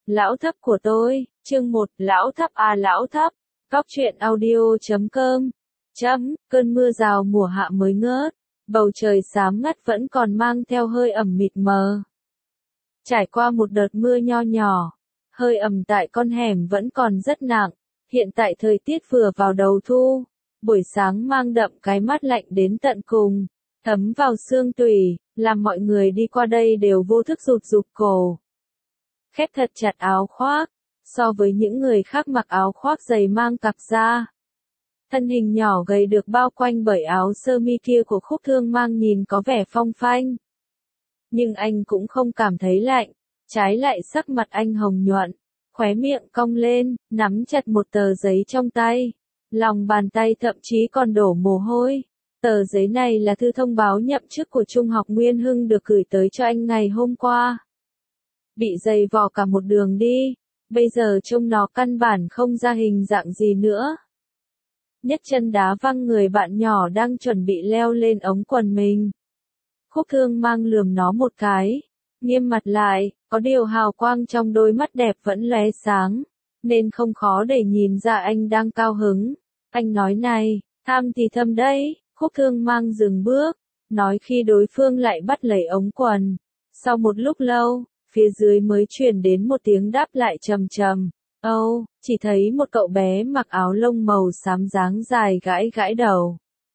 Lão thấp của tôi, chương 1, lão thấp à lão thấp. Cóc truyện audio.com. Cơn mưa rào mùa hạ mới ngớt, bầu trời xám ngắt vẫn còn mang theo hơi ẩm mịt mờ. Trải qua một đợt mưa nho nhỏ, hơi ẩm tại con hẻm vẫn còn rất nặng. Hiện tại thời tiết vừa vào đầu thu, buổi sáng mang đậm cái mát lạnh đến tận cùng, thấm vào xương tủy, làm mọi người đi qua đây đều vô thức rụt rụt cổ. Khép thật chặt áo khoác, so với những người khác mặc áo khoác dày mang cặp da. Thân hình nhỏ gầy được bao quanh bởi áo sơ mi kia của Khúc Thương Mang nhìn có vẻ phong phanh. Nhưng anh cũng không cảm thấy lạnh, trái lại sắc mặt anh hồng nhuận, khóe miệng cong lên, nắm chặt một tờ giấy trong tay. Lòng bàn tay thậm chí còn đổ mồ hôi. Tờ giấy này là thư thông báo nhậm chức của Trung học Nguyên Hưng được gửi tới cho anh ngày hôm qua. Bị dày vò cả một đường đi, bây giờ trông nó căn bản không ra hình dạng gì nữa. Nhấc chân đá văng người bạn nhỏ đang chuẩn bị leo lên ống quần mình. Khúc Thương Mang lườm nó một cái, nghiêm mặt lại, có điều hào quang trong đôi mắt đẹp vẫn lóe sáng, nên không khó để nhìn ra anh đang cao hứng. Anh nói này, tham thì thâm đấy. Khúc Thương Mang dừng bước, nói khi đối phương lại bắt lấy ống quần. Sau một lúc lâu, phía dưới mới truyền đến một tiếng đáp lại trầm trầm. Chỉ thấy một cậu bé mặc áo lông màu xám dáng dài gãi gãi đầu.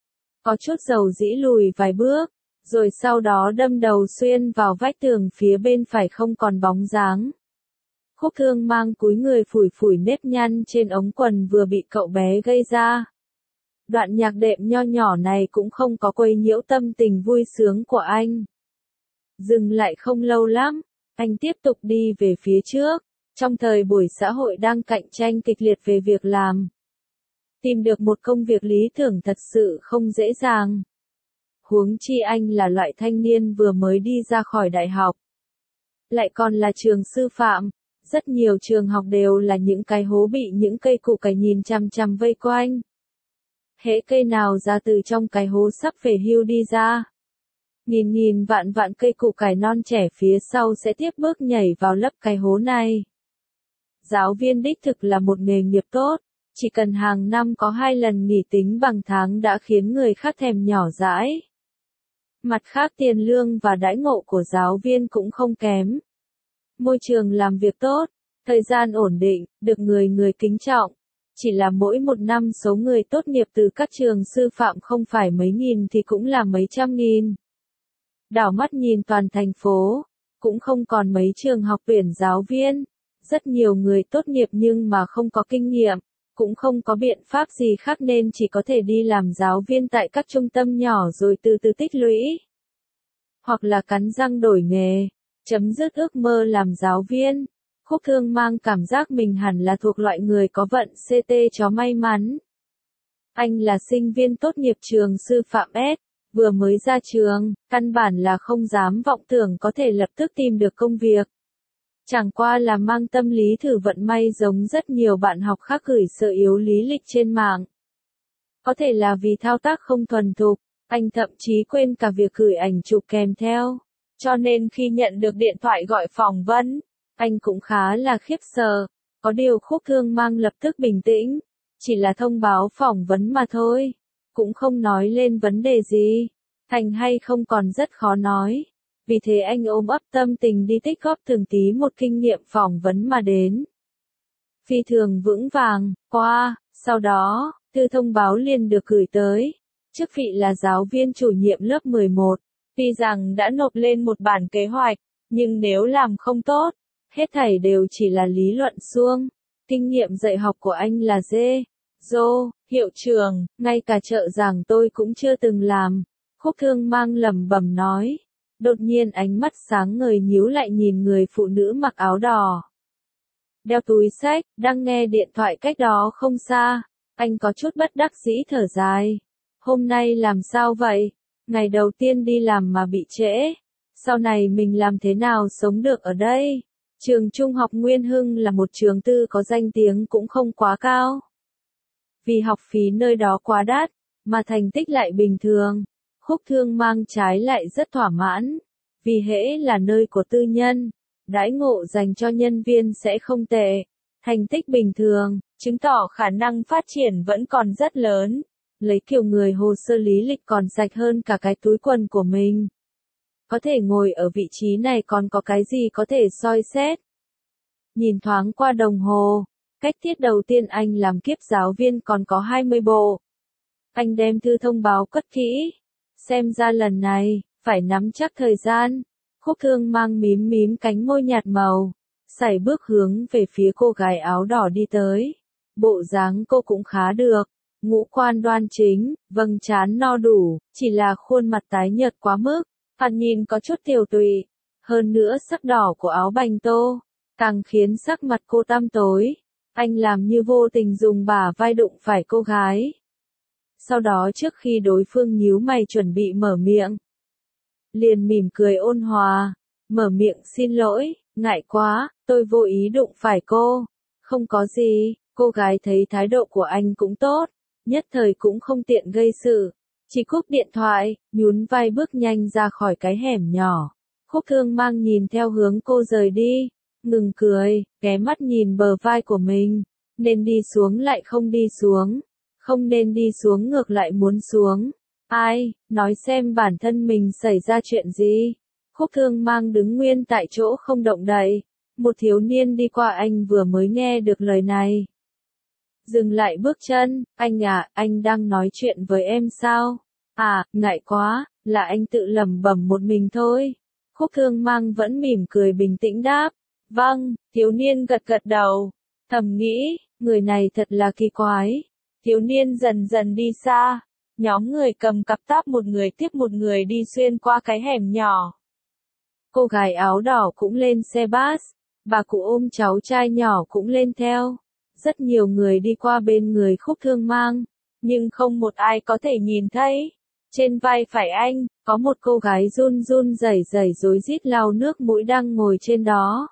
Có chút dầu dĩ lùi vài bước, rồi sau đó đâm đầu xuyên vào vách tường phía bên phải không còn bóng dáng. Khúc Thương Mang cúi người phủi phủi nếp nhăn trên ống quần vừa bị cậu bé gây ra. Đoạn nhạc đệm nho nhỏ này cũng không có quấy nhiễu tâm tình vui sướng của anh. Dừng lại không lâu lắm, anh tiếp tục đi về phía trước. Trong thời buổi xã hội đang cạnh tranh kịch liệt về việc làm, tìm được một công việc lý tưởng thật sự không dễ dàng. Huống chi anh là loại thanh niên vừa mới đi ra khỏi đại học. Lại còn là trường sư phạm, rất nhiều trường học đều là những cái hố bị những cây củ cải nhìn chằm chằm vây quanh. Hễ cây nào ra từ trong cái hố sắp về hưu đi ra, nghìn vạn cây củ cải non trẻ phía sau sẽ tiếp bước nhảy vào lấp cái hố này. Giáo viên đích thực là một nghề nghiệp tốt, chỉ cần hàng năm có 2 lần nghỉ tính bằng tháng đã khiến người khác thèm nhỏ dãi. Mặt khác tiền lương và đãi ngộ của giáo viên cũng không kém. Môi trường làm việc tốt, thời gian ổn định, được người kính trọng. Chỉ là mỗi một năm số người tốt nghiệp từ các trường sư phạm không phải mấy nghìn thì cũng là mấy trăm nghìn. Đảo mắt nhìn toàn thành phố, cũng không còn mấy trường học tuyển giáo viên. Rất nhiều người tốt nghiệp nhưng mà không có kinh nghiệm, cũng không có biện pháp gì khác nên chỉ có thể đi làm giáo viên tại các trung tâm nhỏ rồi từ từ tích lũy. Hoặc là cắn răng đổi nghề, chấm dứt ước mơ làm giáo viên. Khúc Thương Mang cảm giác mình hẳn là thuộc loại người có vận CT chó may mắn. Anh là sinh viên tốt nghiệp trường sư phạm S, vừa mới ra trường, căn bản là không dám vọng tưởng có thể lập tức tìm được công việc. Chẳng qua là mang tâm lý thử vận may giống rất nhiều bạn học khác gửi sơ yếu lý lịch trên mạng. Có thể là vì thao tác không thuần thục, anh thậm chí quên cả việc gửi ảnh chụp kèm theo. Cho nên khi nhận được điện thoại gọi phỏng vấn, anh cũng khá là khiếp sợ. Có điều Khúc Thương Mang lập tức bình tĩnh, chỉ là thông báo phỏng vấn mà thôi, cũng không nói lên vấn đề gì, thành hay không còn rất khó nói. Vì thế anh ôm ấp tâm tình đi tích góp từng tí một kinh nghiệm phỏng vấn mà đến. Phi thường vững vàng, sau đó, thư thông báo liền được gửi tới. Chức vị là giáo viên chủ nhiệm lớp 11. Tuy rằng đã nộp lên một bản kế hoạch, nhưng nếu làm không tốt, hết thảy đều chỉ là lý luận suông. Kinh nghiệm dạy học của anh là hiệu trưởng, ngay cả trợ giảng tôi cũng chưa từng làm. Khúc Thương Mang lẩm bẩm nói. Đột nhiên ánh mắt sáng ngời nhíu lại nhìn người phụ nữ mặc áo đỏ. Đeo túi xách, đang nghe điện thoại cách đó không xa. Anh có chút bất đắc dĩ thở dài. Hôm nay làm sao vậy? Ngày đầu tiên đi làm mà bị trễ. Sau này mình làm thế nào sống được ở đây? Trường Trung học Nguyên Hưng là một trường tư có danh tiếng cũng không quá cao. Vì học phí nơi đó quá đắt, mà thành tích lại bình thường. Khúc Thương Mang trái lại rất thỏa mãn, vì hễ là nơi của tư nhân, đãi ngộ dành cho nhân viên sẽ không tệ. Thành tích bình thường, chứng tỏ khả năng phát triển vẫn còn rất lớn. Lấy kiểu người hồ sơ lý lịch còn sạch hơn cả cái túi quần của mình. Có thể ngồi ở vị trí này còn có cái gì có thể soi xét. Nhìn thoáng qua đồng hồ, cách tiết đầu tiên anh làm kiếp giáo viên còn có 20 bộ. Anh đem thư thông báo cất kỹ. Xem ra lần này, phải nắm chắc thời gian. Khúc Thương Mang mím mím cánh môi nhạt màu, sải bước hướng về phía cô gái áo đỏ đi tới. Bộ dáng cô cũng khá được, ngũ quan đoan chính, vầng trán no đủ, chỉ là khuôn mặt tái nhợt quá mức, thoạt nhìn có chút tiều tụy. Hơn nữa sắc đỏ của áo bành tô, càng khiến sắc mặt cô tăm tối. Anh làm như vô tình dùng bả vai đụng phải cô gái. Sau đó trước khi đối phương nhíu mày chuẩn bị mở miệng, liền mỉm cười ôn hòa, mở miệng xin lỗi, ngại quá, tôi vô ý đụng phải cô. Không có gì, cô gái thấy thái độ của anh cũng tốt, nhất thời cũng không tiện gây sự. Chỉ cúp điện thoại, nhún vai bước nhanh ra khỏi cái hẻm nhỏ. Khúc Thương Mang nhìn theo hướng cô rời đi, ngừng cười, ghé mắt nhìn bờ vai của mình. Nên đi xuống lại không đi xuống, không nên đi xuống ngược lại muốn xuống. Ai, nói xem bản thân mình xảy ra chuyện gì? Khúc Thương Mang đứng nguyên tại chỗ không động đậy. Một thiếu niên đi qua anh vừa mới nghe được lời này. Dừng lại bước chân, anh à, anh đang nói chuyện với em sao? À, ngại quá, là anh tự lẩm bẩm một mình thôi. Khúc Thương Mang vẫn mỉm cười bình tĩnh đáp. Vâng, thiếu niên gật gật đầu. Thầm nghĩ, người này thật là kỳ quái. Thiếu niên dần dần đi xa. Nhóm người cầm cặp táp một người tiếp một người đi xuyên qua cái hẻm nhỏ. Cô gái áo đỏ cũng lên xe bus. Bà cụ ôm cháu trai nhỏ cũng lên theo. Rất nhiều người đi qua bên người Khúc Thương Mang, nhưng không một ai có thể nhìn thấy. Trên vai phải anh, có một cô gái run run rẩy rẩy rối rít lau nước mũi đang ngồi trên đó.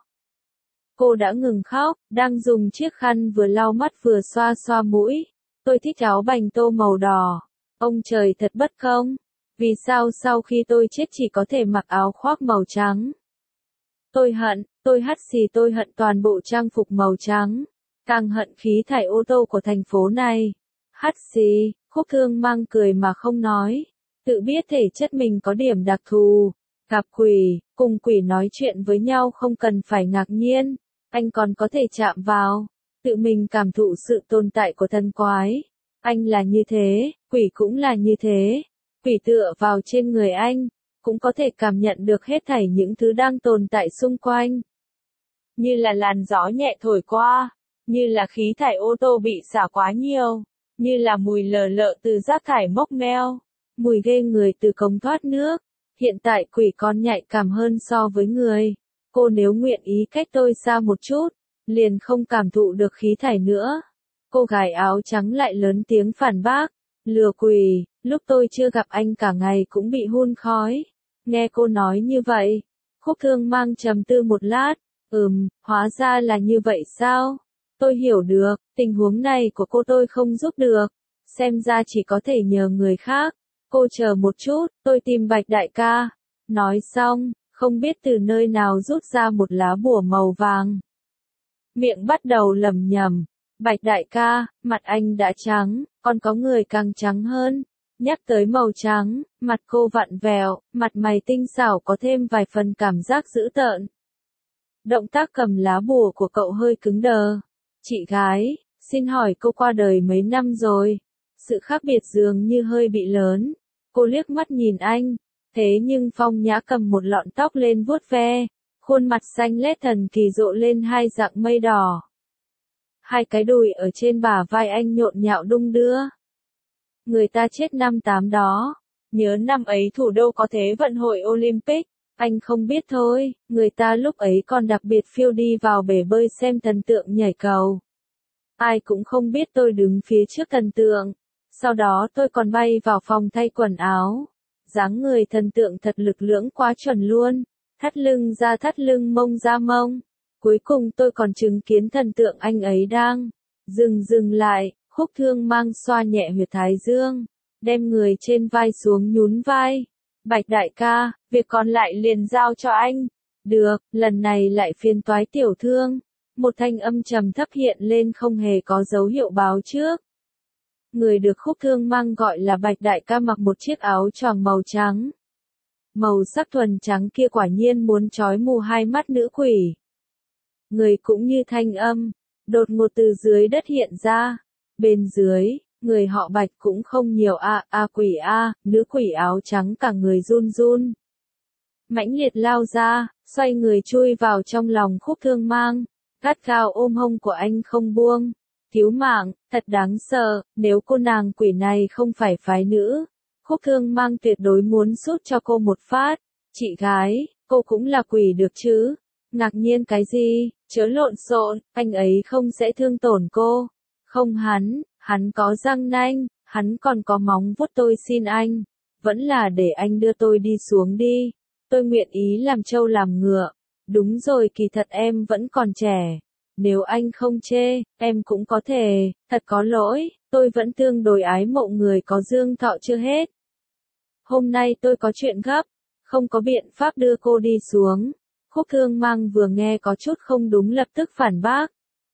Cô đã ngừng khóc, đang dùng chiếc khăn vừa lau mắt vừa xoa xoa mũi. Tôi thích áo bành tô màu đỏ. Ông trời thật bất công. Vì sao sau khi tôi chết chỉ có thể mặc áo khoác màu trắng? Tôi hắt xì tôi hận toàn bộ trang phục màu trắng. Càng hận khí thải ô tô của thành phố này. Hắt xì, Khúc Thương Mang cười mà không nói. Tự biết thể chất mình có điểm đặc thù. Gặp quỷ, cùng quỷ nói chuyện với nhau không cần phải ngạc nhiên. Anh còn có thể chạm vào. Tự mình cảm thụ sự tồn tại của thần quái. Anh là như thế, quỷ cũng là như thế. Quỷ tựa vào trên người anh, cũng có thể cảm nhận được hết thảy những thứ đang tồn tại xung quanh. Như là làn gió nhẹ thổi qua, như là khí thải ô tô bị xả quá nhiều, như là mùi lờ lợ từ rác thải mốc meo, mùi ghê người từ cống thoát nước. Hiện tại quỷ còn nhạy cảm hơn so với người. Cô nếu nguyện ý cách tôi xa một chút, liền không cảm thụ được khí thải nữa. Cô gái áo trắng lại lớn tiếng phản bác. Lừa quỷ, lúc tôi chưa gặp anh cả ngày cũng bị hun khói. Nghe cô nói như vậy, Khúc Thương Mang trầm tư một lát. Hóa ra là như vậy sao? Tôi hiểu được, tình huống này của cô tôi không giúp được. Xem ra chỉ có thể nhờ người khác. Cô chờ một chút, tôi tìm Bạch đại ca. Nói xong, không biết từ nơi nào rút ra một lá bùa màu vàng. Miệng bắt đầu lẩm nhẩm. Bạch đại ca, mặt anh đã trắng, còn có người càng trắng hơn. Nhắc tới màu trắng, mặt cô vặn vẹo, mặt mày tinh xảo có thêm vài phần cảm giác dữ tợn. Động tác cầm lá bùa của cậu hơi cứng đờ. Chị gái, xin hỏi cô qua đời mấy năm rồi? Sự khác biệt dường như hơi bị lớn. Cô liếc mắt nhìn anh, thế nhưng Phong Nhã cầm một lọn tóc lên vuốt ve, khuôn mặt xanh lét thần kỳ rộ lên hai dạng mây đỏ. Hai cái đùi ở trên bả vai anh nhộn nhạo đung đưa. Người ta chết năm 8 đó. Nhớ năm ấy thủ đô có thế vận hội Olympic. Anh không biết thôi, người ta lúc ấy còn đặc biệt phiêu đi vào bể bơi xem thần tượng nhảy cầu. Ai cũng không biết tôi đứng phía trước thần tượng. Sau đó tôi còn bay vào phòng thay quần áo. Dáng người thần tượng thật lực lưỡng quá chuẩn luôn. Thắt lưng ra thắt lưng, mông ra mông. Cuối cùng tôi còn chứng kiến thần tượng anh ấy đang dừng lại. Khúc Thương Mang xoa nhẹ huyệt thái dương, đem người trên vai xuống nhún vai. Bạch đại ca, việc còn lại liền giao cho anh. Được, lần này lại phiền toái tiểu thương. Một thanh âm trầm thấp hiện lên không hề có dấu hiệu báo trước. Người được Khúc Thương Mang gọi là Bạch đại ca mặc một chiếc áo choàng màu trắng. Màu sắc thuần trắng kia quả nhiên muốn chói mù hai mắt nữ quỷ. Người cũng như thanh âm, đột ngột từ dưới đất hiện ra. Bên dưới, người họ Bạch cũng không nhiều quỷ nữ quỷ áo trắng cả người run run. Mãnh liệt lao ra, xoay người chui vào trong lòng Khúc Thương Mang, gắt gao ôm hông của anh không buông. Cứu mạng, thật đáng sợ, nếu cô nàng quỷ này không phải phái nữ, Khúc Thương Mang tuyệt đối muốn sút cho cô một phát. Chị gái, cô cũng là quỷ được chứ? Ngạc nhiên cái gì, chớ lộn xộn, anh ấy không sẽ thương tổn cô. Không hắn có răng nanh, hắn còn có móng vuốt, tôi xin anh. Vẫn là để anh đưa tôi đi xuống đi. Tôi nguyện ý làm trâu làm ngựa. Đúng rồi, kỳ thật em vẫn còn trẻ. Nếu anh không chê, em cũng có thể, thật có lỗi, tôi vẫn tương đối ái mộ người có dương thọ chưa hết. Hôm nay tôi có chuyện gấp, không có biện pháp đưa cô đi xuống. Khúc Thương Mang vừa nghe có chút không đúng lập tức phản bác.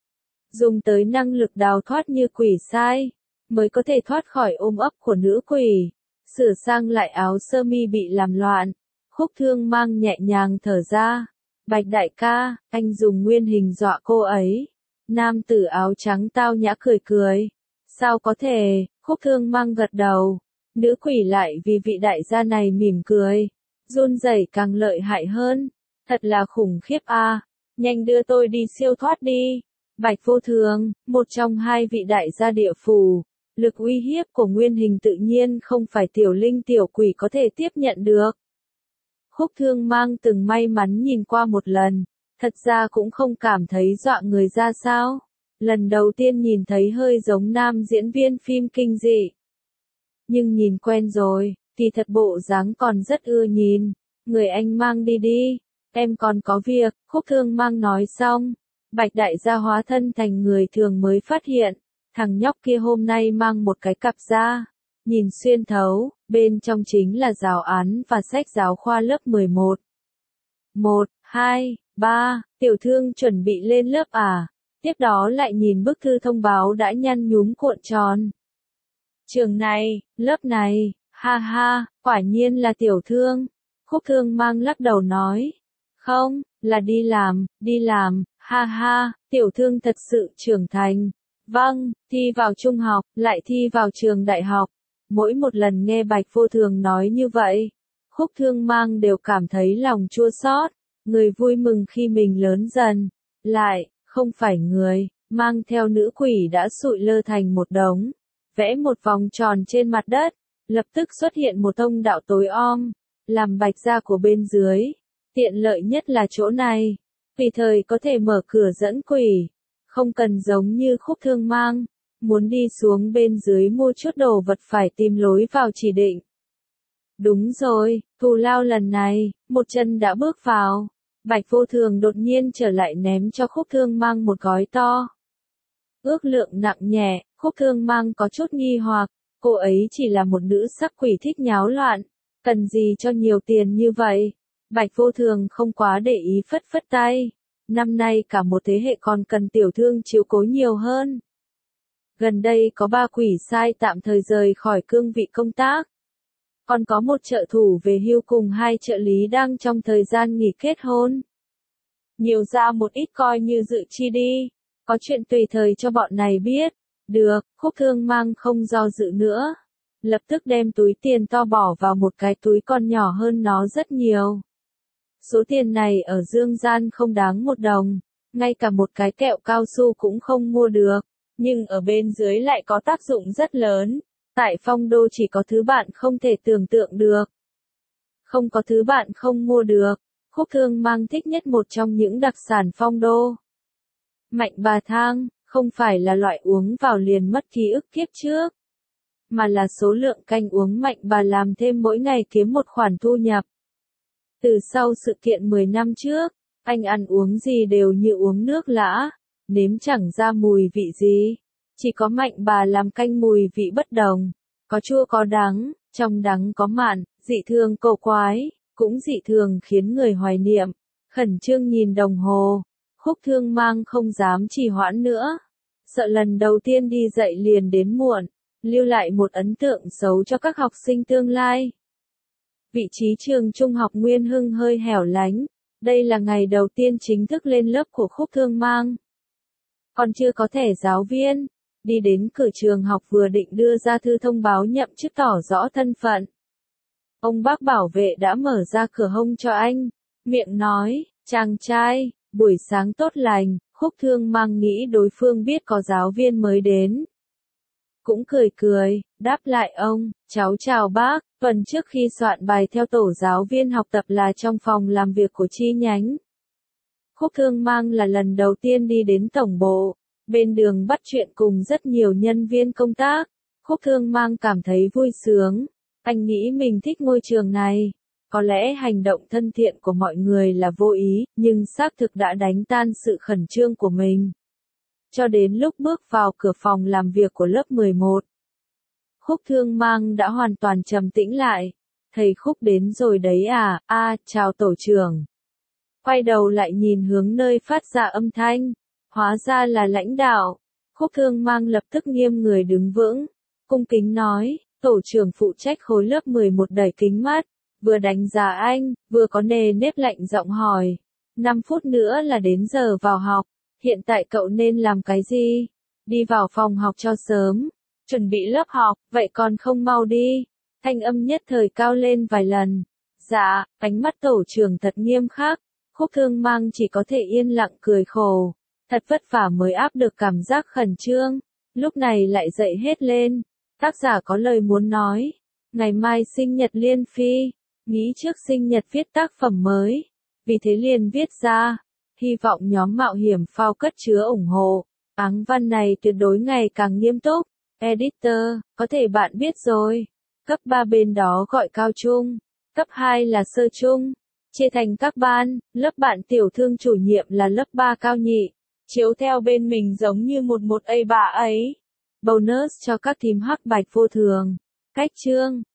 Dùng tới năng lực đào thoát như quỷ sai, mới có thể thoát khỏi ôm ấp của nữ quỷ. Sửa sang lại áo sơ mi bị làm loạn, Khúc Thương Mang nhẹ nhàng thở ra. Bạch đại ca, anh dùng nguyên hình dọa cô ấy. Nam tử áo trắng tao nhã cười cười. Sao có thể, Khúc Thương Mang gật đầu. Nữ quỷ lại vì vị đại gia này mỉm cười. Run rẩy càng lợi hại hơn. Thật là khủng khiếp a. Nhanh đưa tôi đi siêu thoát đi. Bạch Vô Thường, một trong hai vị đại gia địa phủ. Lực uy hiếp của nguyên hình tự nhiên không phải tiểu linh tiểu quỷ có thể tiếp nhận được. Khúc Thương Mang từng may mắn nhìn qua một lần, thật ra cũng không cảm thấy dọa người ra sao. Lần đầu tiên nhìn thấy hơi giống nam diễn viên phim kinh dị. Nhưng nhìn quen rồi, thì thật bộ dáng còn rất ưa nhìn. Người anh mang đi đi, em còn có việc. Khúc Thương Mang nói xong, Bạch đại gia hóa thân thành người thường mới phát hiện, thằng nhóc kia hôm nay mang một cái cặp da. Nhìn xuyên thấu, bên trong chính là giáo án và sách giáo khoa lớp 11. 1, 2, 3, tiểu thương chuẩn bị lên lớp à? Tiếp đó lại nhìn bức thư thông báo đã nhăn nhúm cuộn tròn. Trường này, lớp này, ha ha, quả nhiên là tiểu thương. Khúc Thương Mang lắc đầu nói. Không, là đi làm, ha ha, tiểu thương thật sự trưởng thành. Vâng, thi vào trung học, lại thi vào trường đại học. Mỗi một lần nghe Bạch Vô Thường nói như vậy, Khúc Thương Mang đều cảm thấy lòng chua xót. Người vui mừng khi mình lớn dần, lại, không phải người, mang theo nữ quỷ đã sụi lơ thành một đống, vẽ một vòng tròn trên mặt đất, lập tức xuất hiện một thông đạo tối om, làm Bạch gia của bên dưới. Tiện lợi nhất là chỗ này, tùy thời có thể mở cửa dẫn quỷ, không cần giống như Khúc Thương Mang. Muốn đi xuống bên dưới mua chút đồ vật phải tìm lối vào chỉ định. Đúng rồi, thù lao lần này, một chân đã bước vào. Bạch Vô Thường đột nhiên trở lại ném cho Khúc Thương Mang một gói to. Ước lượng nặng nhẹ, Khúc Thương Mang có chút nghi hoặc, cô ấy chỉ là một nữ sắc quỷ thích nháo loạn, cần gì cho nhiều tiền như vậy. Bạch Vô Thường không quá để ý phất phất tay. Năm nay cả một thế hệ còn cần tiểu thương chiếu cố nhiều hơn. Gần đây có 3 quỷ sai tạm thời rời khỏi cương vị công tác. Còn có một trợ thủ về hưu cùng 2 trợ lý đang trong thời gian nghỉ kết hôn. Nhiều ra một ít coi như dự chi đi. Có chuyện tùy thời cho bọn này biết. Được, Khúc Thương Mang không do dự nữa. Lập tức đem túi tiền to bỏ vào một cái túi còn nhỏ hơn nó rất nhiều. Số tiền này ở dương gian không đáng 1 đồng. Ngay cả một cái kẹo cao su cũng không mua được. Nhưng ở bên dưới lại có tác dụng rất lớn. Tại Phong Đô chỉ có thứ bạn không thể tưởng tượng được. Không có thứ bạn không mua được. Khúc Thương Mang thích nhất một trong những đặc sản Phong Đô. Mạnh bà thang, không phải là loại uống vào liền mất ký ức kiếp trước. Mà là số lượng canh uống mạnh bà làm thêm mỗi ngày kiếm một khoản thu nhập. Từ sau sự kiện 10 năm trước, anh ăn uống gì đều như uống nước lã. Nếm chẳng ra mùi vị gì. Chỉ có mạnh bà làm canh mùi vị bất đồng. Có chua có đắng, trong đắng có mặn, dị thường cổ quái, cũng dị thường khiến người hoài niệm. Khẩn trương nhìn đồng hồ, Khúc Thương Mang không dám trì hoãn nữa. Sợ lần đầu tiên đi dạy liền đến muộn, lưu lại một ấn tượng xấu cho các học sinh tương lai. Vị trí trường trung học Nguyên Hưng hơi hẻo lánh, đây là ngày đầu tiên chính thức lên lớp của Khúc Thương Mang. Còn chưa có thẻ giáo viên, đi đến cửa trường học vừa định đưa ra thư thông báo nhậm chức tỏ rõ thân phận. Ông bác bảo vệ đã mở ra cửa hông cho anh, miệng nói, chàng trai, buổi sáng tốt lành. Khúc Thương Mang nghĩ đối phương biết có giáo viên mới đến. Cũng cười cười, đáp lại ông, cháu chào bác, tuần trước khi soạn bài theo tổ giáo viên học tập là trong phòng làm việc của chi nhánh. Khúc Thương Mang là lần đầu tiên đi đến tổng bộ, bên đường bắt chuyện cùng rất nhiều nhân viên công tác. Khúc Thương Mang cảm thấy vui sướng, anh nghĩ mình thích ngôi trường này. Có lẽ hành động thân thiện của mọi người là vô ý, nhưng xác thực đã đánh tan sự khẩn trương của mình. Cho đến lúc bước vào cửa phòng làm việc của lớp 11, Khúc Thương Mang đã hoàn toàn trầm tĩnh lại. Thầy Khúc đến rồi đấy à, chào tổ trưởng. Quay đầu lại nhìn hướng nơi phát ra âm thanh, hóa ra là lãnh đạo. Khúc Thương Mang lập tức nghiêm người đứng vững, cung kính nói, tổ trưởng phụ trách khối lớp 11 đẩy kính mắt. Vừa đánh giá anh, vừa có nề nếp lạnh giọng hỏi. 5 phút nữa là đến giờ vào học, hiện tại cậu nên làm cái gì? Đi vào phòng học cho sớm, chuẩn bị lớp học, vậy còn không mau đi. Thanh âm nhất thời cao lên vài lần. Dạ, ánh mắt tổ trưởng thật nghiêm khắc. Khúc Thương Mang chỉ có thể yên lặng cười khổ. Thật vất vả mới áp được cảm giác khẩn trương, lúc này lại dậy hết lên. Tác giả có lời muốn nói. Ngày mai sinh nhật Liên Phi. Nghĩ trước sinh nhật viết tác phẩm mới, vì thế liền viết ra, hy vọng nhóm mạo hiểm phao cất chứa ủng hộ. Áng văn này tuyệt đối ngày càng nghiêm túc. Editor, có thể bạn biết rồi. Cấp 3 bên đó gọi cao trung, cấp 2 là sơ trung. Chia thành các ban, lớp bạn tiểu thương chủ nhiệm là lớp 3 cao nhị. Chiếu theo bên mình giống như một A3 ấy. Bonus cho các thím hắc bạch vô thường. Cách chương